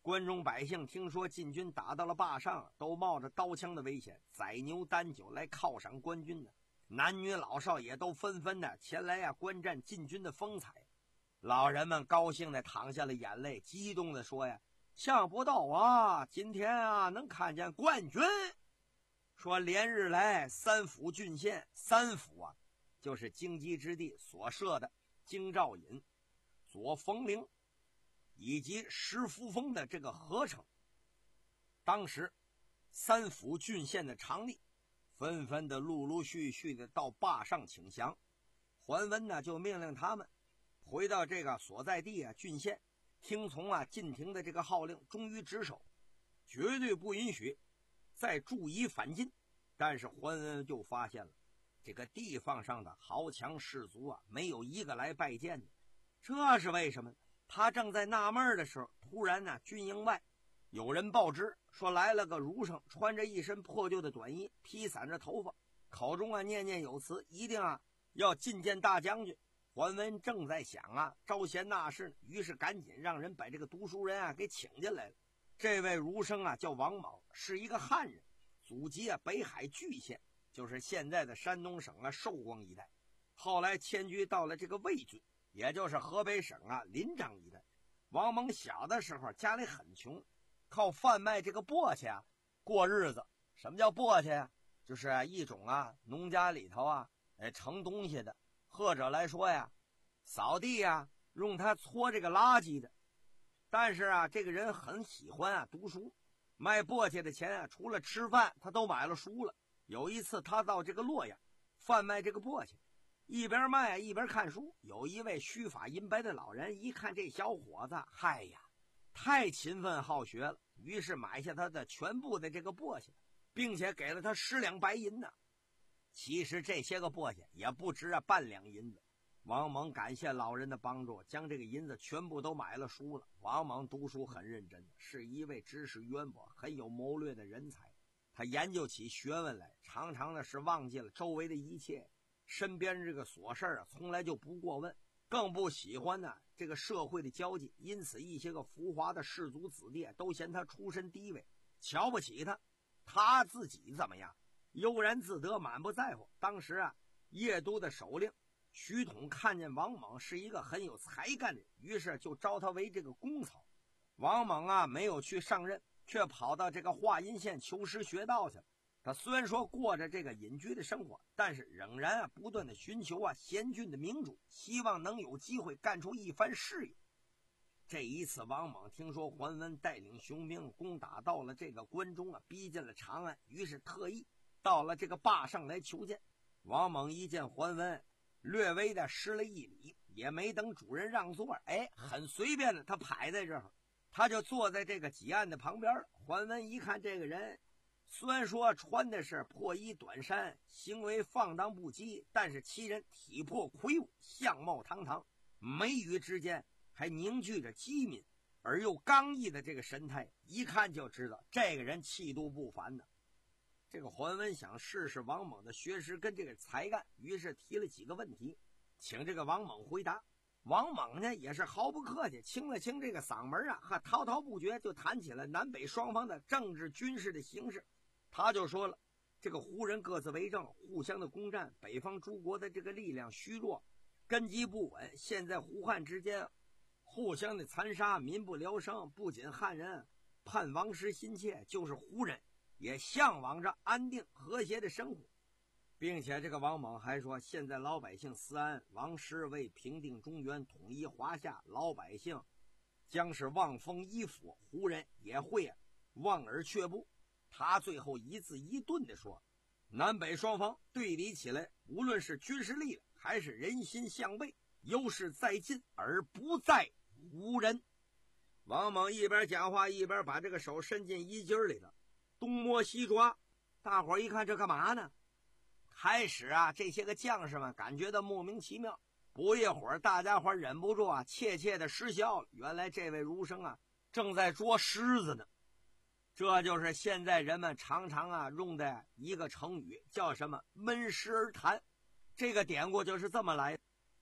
关中百姓听说晋军打到了坝上，都冒着刀枪的危险，宰牛担酒来犒赏官军呢。男女老少也都纷纷的前来啊观战晋军的风采。老人们高兴的淌下了眼泪，激动的说呀：想不到啊，今天啊能看见冠军。说连日来三府郡县，三府啊就是荆棘之地所设的京兆尹、左冯陵以及石扶风的这个合成。当时三府郡县的常吏纷纷的陆陆续续的到坝上请降。桓温呢就命令他们回到这个所在地啊郡县，听从啊晋廷的这个号令，忠于职守，绝对不允许再注意反晋。但是桓温就发现了这个地方上的豪强士族啊没有一个来拜见的。这是为什么？他正在纳闷的时候，突然呢军营外有人报知说来了个儒生，穿着一身破旧的短衣，披散着头发，口中啊念念有词，一定啊要觐见大将军。桓温正在想啊招贤纳士呢，于是赶紧让人把这个读书人啊给请进来了。这位儒生啊叫王莽，是一个汉人，祖籍啊北海巨县，就是现在的山东省啊寿光一带，后来迁居到了这个魏郡，也就是河北省啊临漳一带。王莽小的时候家里很穷，靠贩卖这个簸箕啊过日子。什么叫簸箕啊？就是啊一种啊农家里头啊哎盛东西的，或者来说呀扫地啊用它搓这个垃圾的。但是啊这个人很喜欢啊读书，卖簸箕的钱啊除了吃饭他都买了书了。有一次他到这个洛阳贩卖这个簸箕，一边卖一边看书。有一位须发银白的老人一看这小伙子，嗨呀太勤奋好学了，于是买下他的全部的这个簸箕，并且给了他十两白银呢。其实这些个簸箕也不值啊半两银子。王莽感谢老人的帮助，将这个银子全部都买了书了。王莽读书很认真，是一位知识渊博、很有谋略的人才。他研究起学问来，常常的是忘记了周围的一切，身边这个琐事啊从来就不过问，更不喜欢呢这个社会的交际。因此一些个浮华的士族子弟都嫌他出身低微，瞧不起他。他自己怎么样？悠然自得，满不在乎。当时啊邺都的首领徐统看见王莽是一个很有才干的人，于是就招他为这个公曹。王莽啊没有去上任，却跑到这个华阴县求师学道去了。他虽然说过着这个隐居的生活，但是仍然啊不断的寻求啊贤俊的明主，希望能有机会干出一番事业。这一次王莽听说桓温带领雄兵攻打到了这个关中啊，逼近了长安，于是特意到了这个坝上来求见。王莽一见桓温，略微的施了一礼，也没等主人让座，哎，很随便的他排在这儿，他就坐在这个几案的旁边了。桓温一看这个人，虽然说穿的是破衣短衫，行为放荡不羁，但是其人体魄魁梧，相貌堂堂，眉宇之间还凝聚着机敏而又刚毅的这个神态，一看就知道这个人气度不凡的。这个桓温想试试王莽的学识跟这个才干，于是提了几个问题，请这个王莽回答。王莽呢也是毫不客气，清了清这个嗓门啊，哈，滔滔不绝就谈起了南北双方的政治军事的形势。他就说了，这个胡人各自为政，互相的攻占，北方诸国的这个力量虚弱，根基不稳，现在胡汉之间互相的残杀，民不聊生。不仅汉人盼王师心切，就是胡人也向往着安定和谐的生活。并且这个王莽还说，现在老百姓思安，王师为平定中原，统一华夏，老百姓将是望风依附，胡人也会望而却步。他最后一字一顿地说，南北双方对比起来，无论是军事力量还是人心向背，优势在晋而不在胡人。王莽一边讲话一边把这个手伸进衣襟里头，东摸西抓。大伙儿一看这干嘛呢？开始啊这些个将士们感觉到莫名其妙，不一会儿大家伙忍不住啊窃窃的失笑了。原来这位儒生啊正在捉狮子呢。这就是现在人们常常啊用的一个成语，叫什么闷狮而谈。这个典故就是这么来的。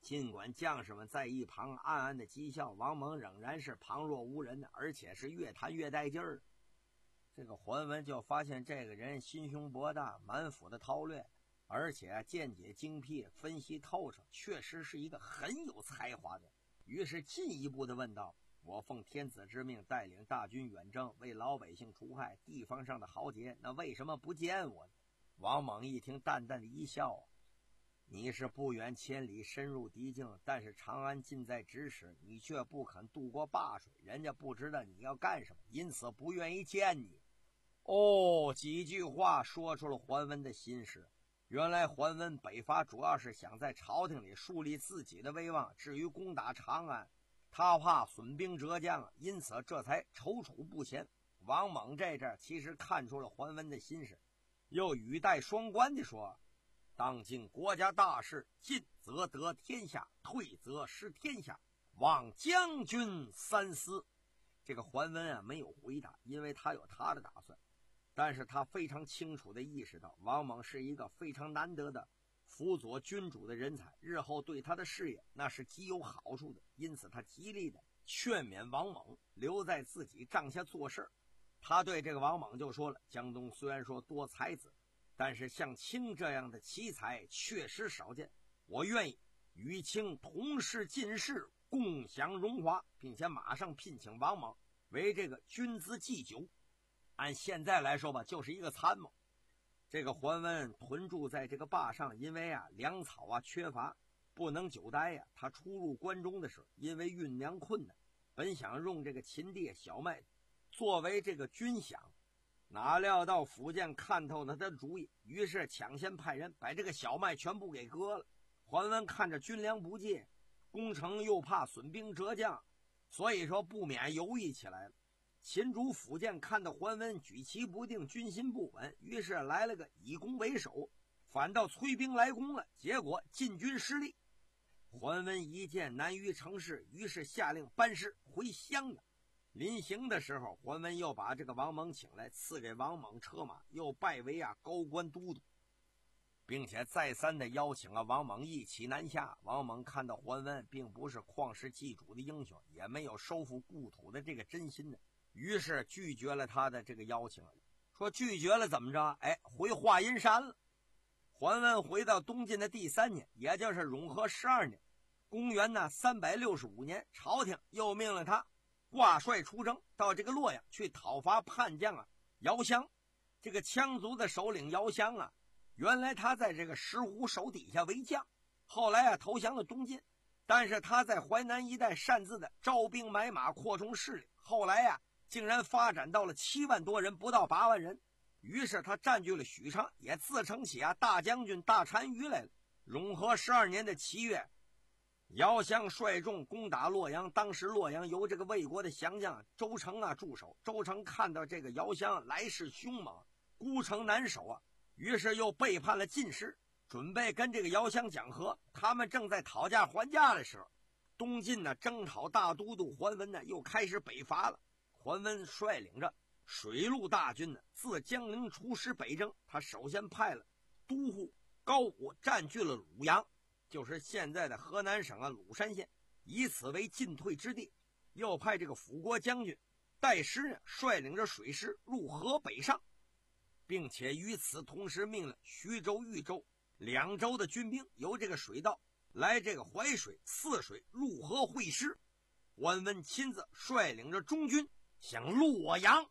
尽管将士们在一旁暗暗的讥笑，王猛仍然是旁若无人的，而且是越谈越带劲儿。这个桓温就发现这个人心胸博大，满腹的韬略，而且见解精辟，分析透彻，确实是一个很有才华的人。于是进一步的问道：我奉天子之命带领大军远征，为老百姓除害，地方上的豪杰，那为什么不见我呢？王猛一听，淡淡的一笑：你是不远千里深入敌境，但是长安近在咫尺，你却不肯渡过灞水，人家不知道你要干什么，因此不愿意见你。哦，几句话说出了桓温的心事。原来桓温北伐主要是想在朝廷里树立自己的威望，至于攻打长安，他怕损兵折将，因此这才踌躇不前。王猛这阵其实看出了桓温的心事，又语带双关地说：当今国家大事，进则得天下，退则失天下，望将军三思。这个桓温啊没有回答，因为他有他的打算，但是他非常清楚地意识到王猛是一个非常难得的辅佐君主的人才，日后对他的事业那是极有好处的，因此他极力的劝勉王猛留在自己帐下做事。他对这个王猛就说了：江东虽然说多才子，但是像卿这样的奇才确实少见，我愿意与卿同事进士，共享荣华，并且马上聘请王猛为这个军资祭酒。按现在来说吧，就是一个参谋。这个桓温屯驻在这个坝上，因为啊粮草啊缺乏，不能久待呀、啊。他出入关中的时候，因为运粮困难，本想用这个秦地小麦作为这个军饷，哪料到福建看透了他的主意，于是抢先派人把这个小麦全部给割了。桓温看着军粮不济，攻城又怕损兵折将，所以说不免犹豫起来了。秦主苻建看到桓温举棋不定，军心不稳，于是来了个以攻为守，反倒催兵来攻了，结果进军失利。桓温一见难于成事，于是下令班师回襄阳。临行的时候，桓温又把这个王猛请来，赐给王猛车马，又拜为啊高官都督，并且再三的邀请啊王猛一起南下。王猛看到桓温并不是旷世济主的英雄，也没有收复故土的这个真心的，于是拒绝了他的这个邀请。说拒绝了怎么着？哎，回华阴山了。桓温回到东晋的第三年，也就是永和十二年，公元呢三百六十五年，朝廷又命令他挂帅出征，到这个洛阳去讨伐叛将啊姚襄。这个羌族的首领姚襄啊，原来他在这个石虎手底下为将，后来啊投降了东晋，但是他在淮南一带擅自的招兵买马，扩充势力，后来啊竟然发展到了七万多人，不到八万人。于是他占据了许昌，也自称起啊大将军、大单于来了。永和十二年的七月，姚襄率众攻打洛阳，当时洛阳由这个魏国的降将周成啊驻守。周成看到这个姚襄来势凶猛，孤城难守啊，于是又背叛了晋师，准备跟这个姚襄讲和。他们正在讨价还价的时候，东晋呢征讨大都督桓温呢又开始北伐了。桓温率领着水陆大军呢自江陵出师北征，他首先派了都护高武占据了鲁阳，就是现在的河南省啊鲁山县，以此为进退之地。又派这个辅国将军戴师呢率领着水师入河北上，并且与此同时命令徐州、豫州两州的军兵由这个水道来这个淮水、泗水入河会师。桓温亲自率领着中军向洛阳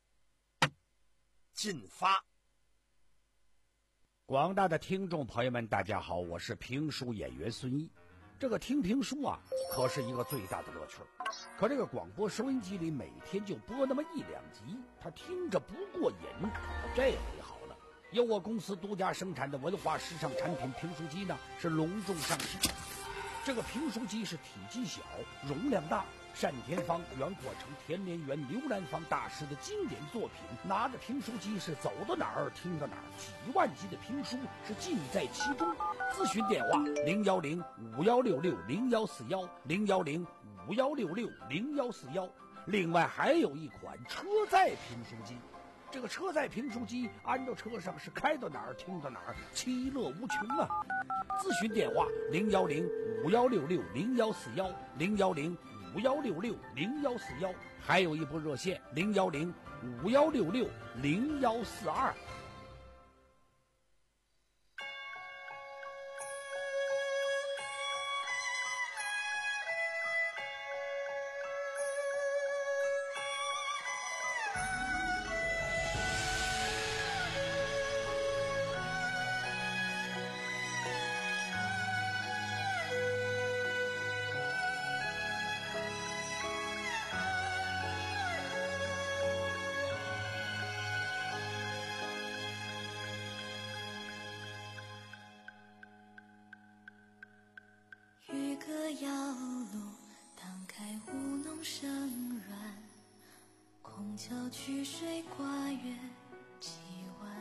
进发。 广大的听众朋友们大家好，我是评书演员孙一。这个听评书啊可是一个最大的乐趣，可这个广播收音机里每天就播那么一两集，他听着不过瘾。这回好了，由我公司独家生产的文化时尚产品评书机呢是隆重上市。这个评书机是体积小，容量大，单田芳、袁阔成、田连元、刘兰芳大师的经典作品，拿着评书机是走到哪儿听到哪儿，几万集的评书是尽在其中。咨询电话零幺零五幺六六零幺四幺零幺零五幺六六零幺四幺。另外还有一款车载评书机， 这个车载评书机安到车上，是开到哪儿听到哪儿，其乐无穷啊！咨询电话零幺零五幺六六零幺四幺零幺零五幺六六零幺四幺，还有一部热线零幺零五幺六六零幺四二。 摇橹，荡开舞弄声软，空桥曲水挂月几弯。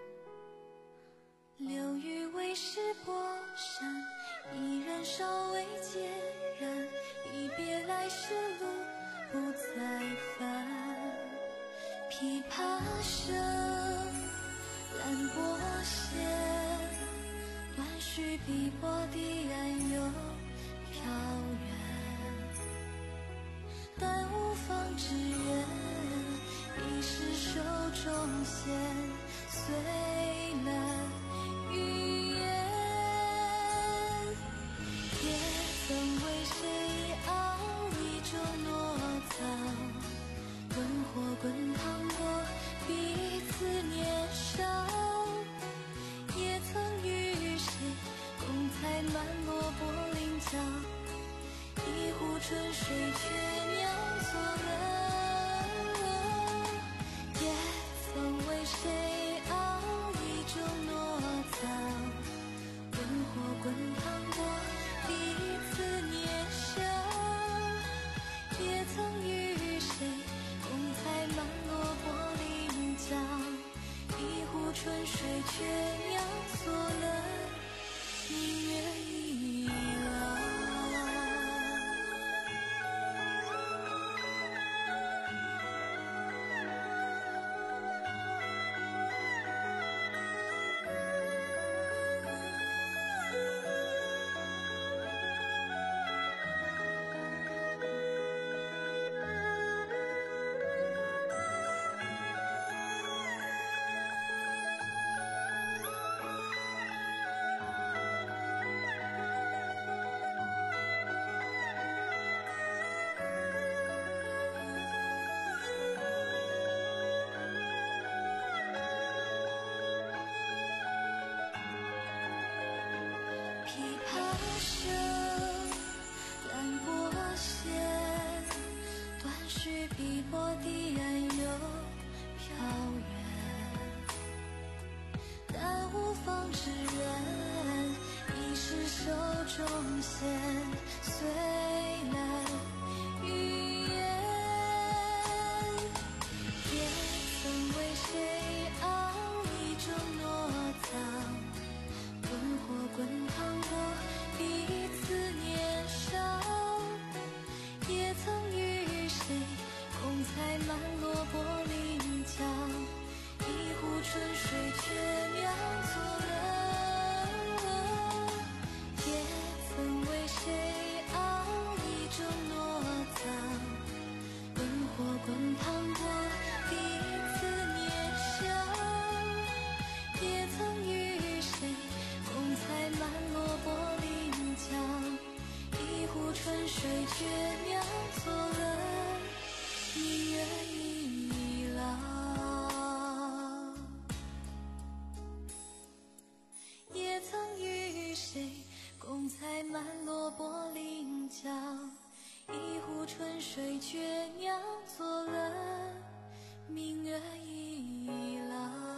流雨为石波山，依然稍微孑然，一别来时路不再返。琵琶声，兰波弦，断续碧波堤岸游飘远，但无方之缘，已是手中线，随了语言。也曾为谁熬一粥糯汤，滚火滚烫过彼此年少。也曾与谁共采满落柏林角，一壶春水却酿作了。也曾为谁熬一粥糯汤，滚火滚烫过彼此年少。也曾与谁共采满落柏林角，一壶春水却酿作了明月已老。琵琶声，兰波弦，断续碧波堤岸游飘远，但无方之缘，已是手中线，随了语言。也曾为谁熬一粥糯汤，滚火滚烫过彼此年少。也曾与谁共采满落柏林角，一壶春水却酿作了。也曾为谁熬一粥糯汤，滚火滚烫过彼此年少。也曾与谁共采满落柏林角，一壶春水却酿作了明月已老。也曾与谁共采满落柏林角，一壶春水却酿作了明月已老。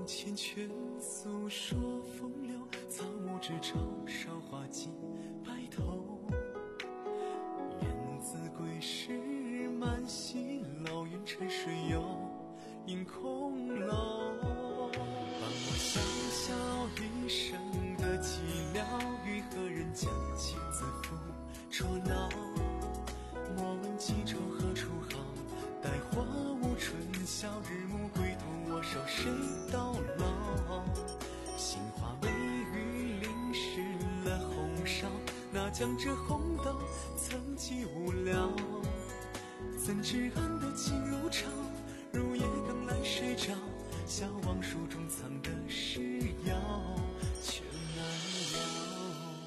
缱绻诉说风流，草木之潮，韶华几白头。雁字归时满西楼，云沉水游映空楼。伴我潇潇一生的寂寥，与何人将情字付捉牢？莫问几愁何处好，待花无春晓，日暮归途，我守谁到老？杏花微雨淋湿了红芍，那将这红豆曾几无聊？怎知暗的情如潮，入夜刚来睡着，笑忘书中藏的诗谣，却难了。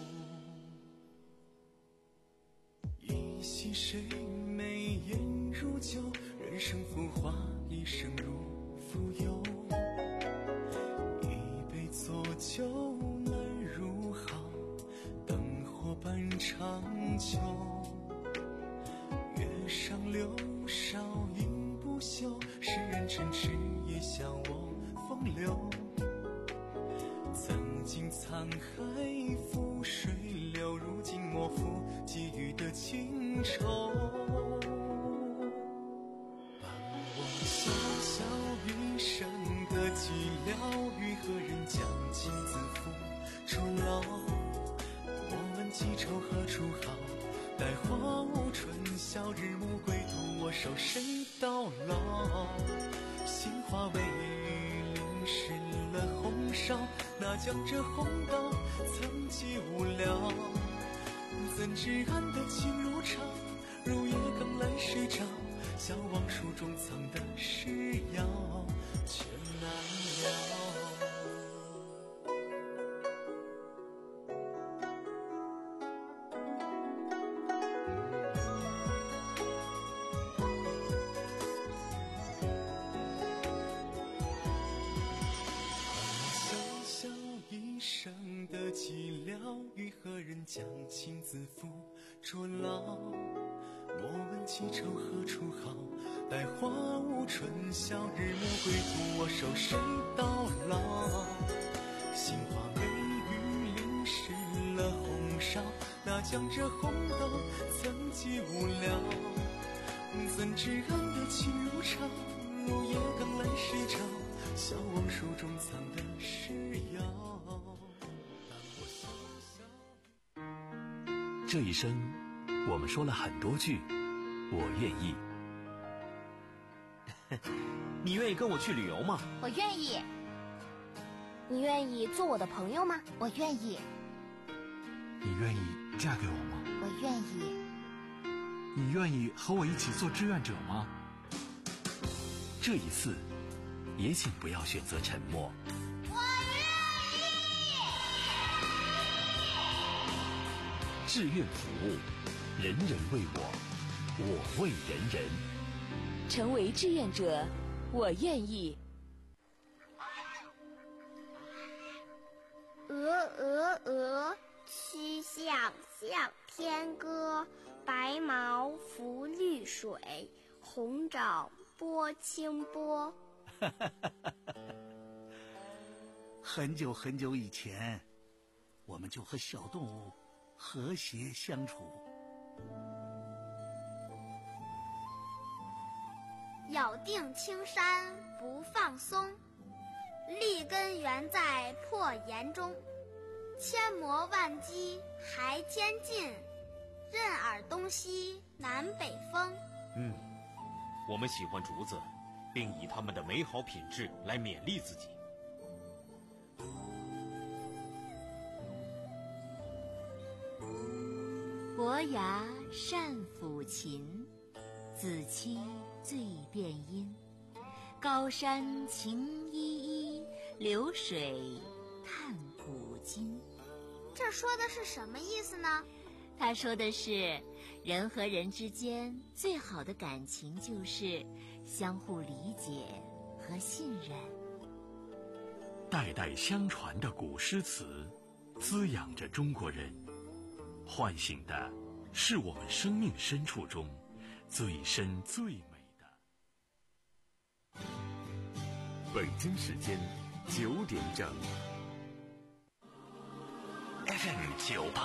一夕谁眉眼如旧，人生浮华，一生如浮游。一杯浊酒难入好，灯火伴长久。月上柳梢影不休，世人尘痴也笑我风流。曾经沧海覆水流，如今莫负寄予的情愁。伴我潇潇一生的寂寥，与何人将情字付捉牢？莫问几愁何处好，待花无春晓，日暮归途，我守谁到老？杏花微雨淋湿了红芍，那将这红豆曾几无聊？怎知暗的情如潮，入夜刚来睡着，笑忘书中藏的诗谣，却难了。将情字付捉牢，莫问几愁何处好，待花无春晓，日暮归途，我守谁到老？杏花微雨淋湿了红芍，那将这红豆曾几无聊？怎知暗的情如潮，入夜刚来睡着，笑忘书中藏的诗谣。 这一生，我们说了很多句“我愿意”。 你愿意跟我去旅游吗？ 我愿意。你愿意做我的朋友吗？我愿意。 你愿意嫁给我吗？ 我愿意。 你愿意和我一起做志愿者吗？ 这一次，也请不要选择沉默。志愿服务，人人为我，我为人人。 成为志愿者，我愿意。 鹅鹅鹅，曲项向天歌。白毛浮绿水，红掌拨清波。 很久很久以前，我们就和小动物和谐相处。 咬定青山不放松，立根原在破岩中。千磨万击还坚劲，任尔东西南北风。 嗯，我们喜欢竹子，并以它们的美好品质来勉励自己。 伯牙善抚琴，子期最辨音。高山晴依依，流水叹古今。 这说的是什么意思呢？ 他说的是，人和人之间最好的感情就是相互理解和信任。 代代相传的古诗词，滋养着中国人，唤醒的是我们生命深处中最深最美的。 北京时间九点整。 F M 九八